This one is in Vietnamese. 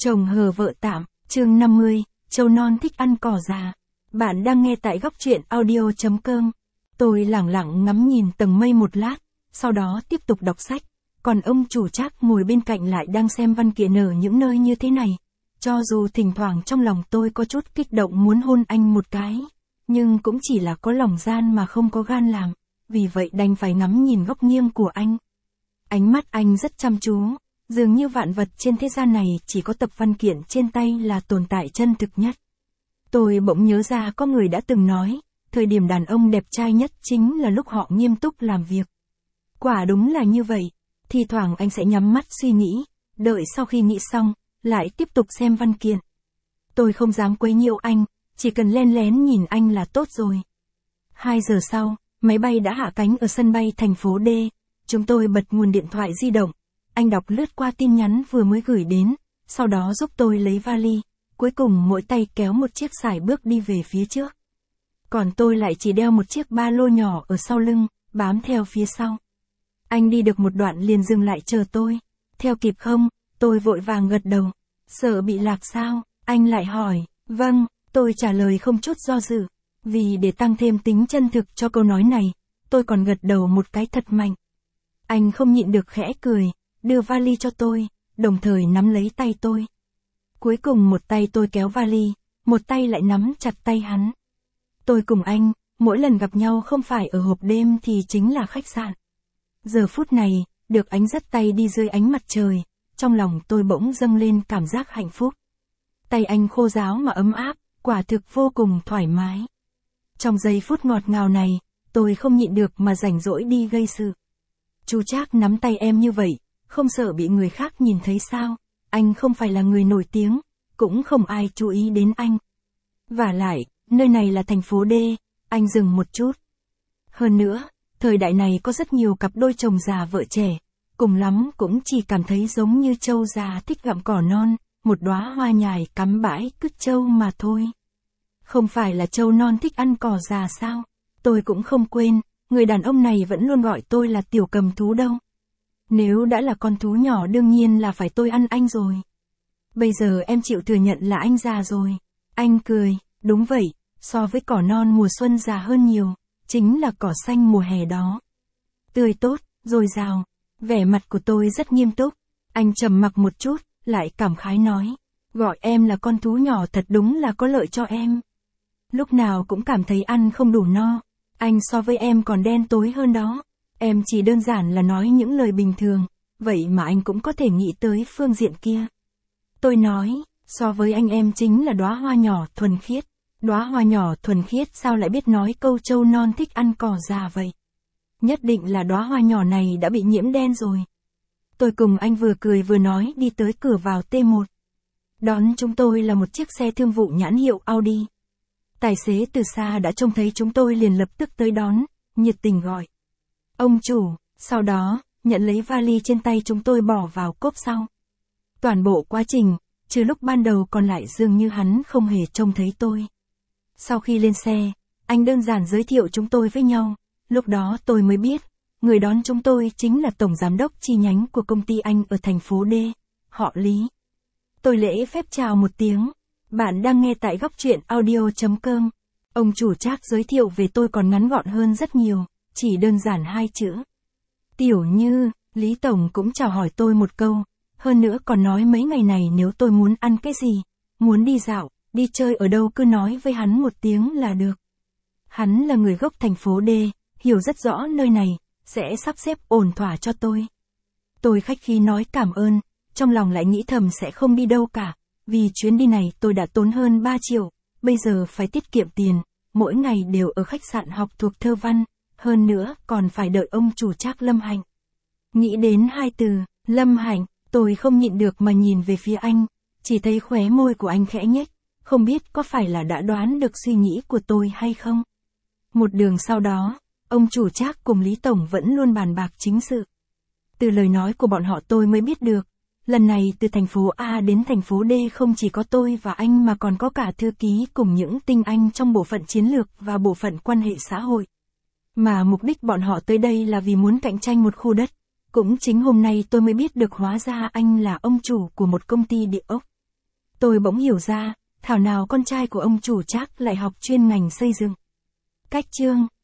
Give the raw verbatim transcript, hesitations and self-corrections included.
Chồng hờ vợ tạm, chương năm mươi, trâu non thích ăn cỏ già. Bạn đang nghe tại góc truyện audio chấm com. Tôi lẳng lặng ngắm nhìn tầng mây một lát, sau đó tiếp tục đọc sách. Còn ông chủ Trác ngồi bên cạnh lại đang xem văn kiện ở những nơi như thế này. Cho dù thỉnh thoảng trong lòng tôi có chút kích động muốn hôn anh một cái, nhưng cũng chỉ là có lòng gian mà không có gan làm, vì vậy đành phải ngắm nhìn góc nghiêng của anh. Ánh mắt anh rất chăm chú, dường như vạn vật trên thế gian này chỉ có tập văn kiện trên tay là tồn tại chân thực nhất. Tôi bỗng nhớ ra có người đã từng nói, thời điểm đàn ông đẹp trai nhất chính là lúc họ nghiêm túc làm việc. Quả đúng là như vậy, thì thoảng anh sẽ nhắm mắt suy nghĩ, đợi sau khi nghĩ xong, lại tiếp tục xem văn kiện. Tôi không dám quấy nhiễu anh, chỉ cần len lén nhìn anh là tốt rồi. Hai giờ sau, máy bay đã hạ cánh ở sân bay thành phố D. Chúng tôi bật nguồn điện thoại di động. Anh đọc lướt qua tin nhắn vừa mới gửi đến, sau đó giúp tôi lấy vali. Cuối cùng mỗi tay kéo một chiếc sải bước đi về phía trước. Còn tôi lại chỉ đeo một chiếc ba lô nhỏ ở sau lưng, bám theo phía sau. Anh đi được một đoạn liền dừng lại chờ tôi. Theo kịp không? Tôi vội vàng gật đầu. Sợ bị lạc sao? Anh lại hỏi. Vâng, tôi trả lời không chút do dự. Vì để tăng thêm tính chân thực cho câu nói này, tôi còn gật đầu một cái thật mạnh. Anh không nhịn được khẽ cười, đưa vali cho tôi, đồng thời nắm lấy tay tôi. Cuối cùng một tay tôi kéo vali, một tay lại nắm chặt tay hắn. Tôi cùng anh, mỗi lần gặp nhau không phải ở hộp đêm thì chính là khách sạn. Giờ phút này, được anh dắt tay đi dưới ánh mặt trời, trong lòng tôi bỗng dâng lên cảm giác hạnh phúc. Tay anh khô ráo mà ấm áp, quả thực vô cùng thoải mái. Trong giây phút ngọt ngào này, tôi không nhịn được mà rảnh rỗi đi gây sự. Chú Trác nắm tay em như vậy, không sợ bị người khác nhìn thấy sao? Anh không phải là người nổi tiếng, cũng không ai chú ý đến anh. Vả lại, nơi này là thành phố D, anh dừng một chút. Hơn nữa, thời đại này có rất nhiều cặp đôi chồng già vợ trẻ, cùng lắm cũng chỉ cảm thấy giống như trâu già thích gặm cỏ non, một đóa hoa nhài cắm bãi cứt trâu mà thôi. Không phải là trâu non thích ăn cỏ già sao? Tôi cũng không quên, người đàn ông này vẫn luôn gọi tôi là tiểu cầm thú đâu. Nếu đã là con thú nhỏ đương nhiên là phải tôi ăn anh rồi. Bây giờ em chịu thừa nhận là anh già rồi. Anh cười, đúng vậy, so với cỏ non mùa xuân già hơn nhiều, chính là cỏ xanh mùa hè đó. Tươi tốt, dồi dào, vẻ mặt của tôi rất nghiêm túc. Anh trầm mặc một chút, lại cảm khái nói, gọi em là con thú nhỏ thật đúng là có lợi cho em. Lúc nào cũng cảm thấy ăn không đủ no, anh so với em còn đen tối hơn đó. Em chỉ đơn giản là nói những lời bình thường, vậy mà anh cũng có thể nghĩ tới phương diện kia. Tôi nói, so với anh em chính là đóa hoa nhỏ thuần khiết. Đóa hoa nhỏ thuần khiết sao lại biết nói câu trâu non thích ăn cỏ già vậy? Nhất định là đóa hoa nhỏ này đã bị nhiễm đen rồi. Tôi cùng anh vừa cười vừa nói đi tới cửa vào T một. Đón chúng tôi là một chiếc xe thương vụ nhãn hiệu Audi. Tài xế từ xa đã trông thấy chúng tôi liền lập tức tới đón, nhiệt tình gọi. Ông chủ, sau đó, nhận lấy vali trên tay chúng tôi bỏ vào cốp sau. Toàn bộ quá trình, trừ lúc ban đầu còn lại dường như hắn không hề trông thấy tôi. Sau khi lên xe, anh đơn giản giới thiệu chúng tôi với nhau, lúc đó tôi mới biết, người đón chúng tôi chính là tổng giám đốc chi nhánh của công ty anh ở thành phố D, họ Lý. Tôi lễ phép chào một tiếng, bạn đang nghe tại góc truyện audio chấm com. Ông chủ Trác giới thiệu về tôi còn ngắn gọn hơn rất nhiều. Chỉ đơn giản hai chữ. Tiểu Như, Lý Tổng cũng chào hỏi tôi một câu, hơn nữa còn nói mấy ngày này nếu tôi muốn ăn cái gì, muốn đi dạo, đi chơi ở đâu cứ nói với hắn một tiếng là được. Hắn là người gốc thành phố D, hiểu rất rõ nơi này, sẽ sắp xếp ổn thỏa cho tôi. Tôi khách khí nói cảm ơn, trong lòng lại nghĩ thầm sẽ không đi đâu cả, vì chuyến đi này tôi đã tốn hơn ba triệu, bây giờ phải tiết kiệm tiền, mỗi ngày đều ở khách sạn học thuộc thơ văn. Hơn nữa, còn phải đợi ông chủ Trác Lâm Hạnh. Nghĩ đến hai từ, Lâm Hạnh, tôi không nhịn được mà nhìn về phía anh, chỉ thấy khóe môi của anh khẽ nhếch, không biết có phải là đã đoán được suy nghĩ của tôi hay không. Một đường sau đó, ông chủ Trác cùng Lý Tổng vẫn luôn bàn bạc chính sự. Từ lời nói của bọn họ tôi mới biết được, lần này từ thành phố A đến thành phố D không chỉ có tôi và anh mà còn có cả thư ký cùng những tinh anh trong bộ phận chiến lược và bộ phận quan hệ xã hội. Mà mục đích bọn họ tới đây là vì muốn cạnh tranh một khu đất. Cũng chính hôm nay tôi mới biết được hóa ra anh là ông chủ của một công ty địa ốc. Tôi bỗng hiểu ra, thảo nào con trai của ông chủ Trác lại học chuyên ngành xây dựng. Cách chương